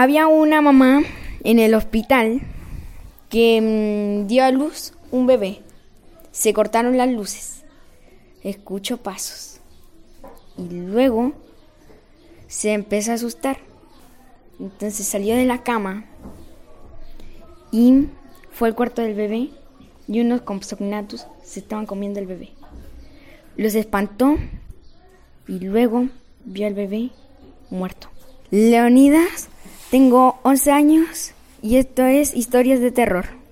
Había una mamá en el hospital que dio a luz un bebé. Se cortaron las luces. Escuchó pasos. Y luego se empezó a asustar. Entonces salió de la cama y fue al cuarto del bebé y unos compsognathus se estaban comiendo el bebé. Los espantó y luego vio al bebé muerto. Leonidas, tengo 11 años y esto es Historias de Terror.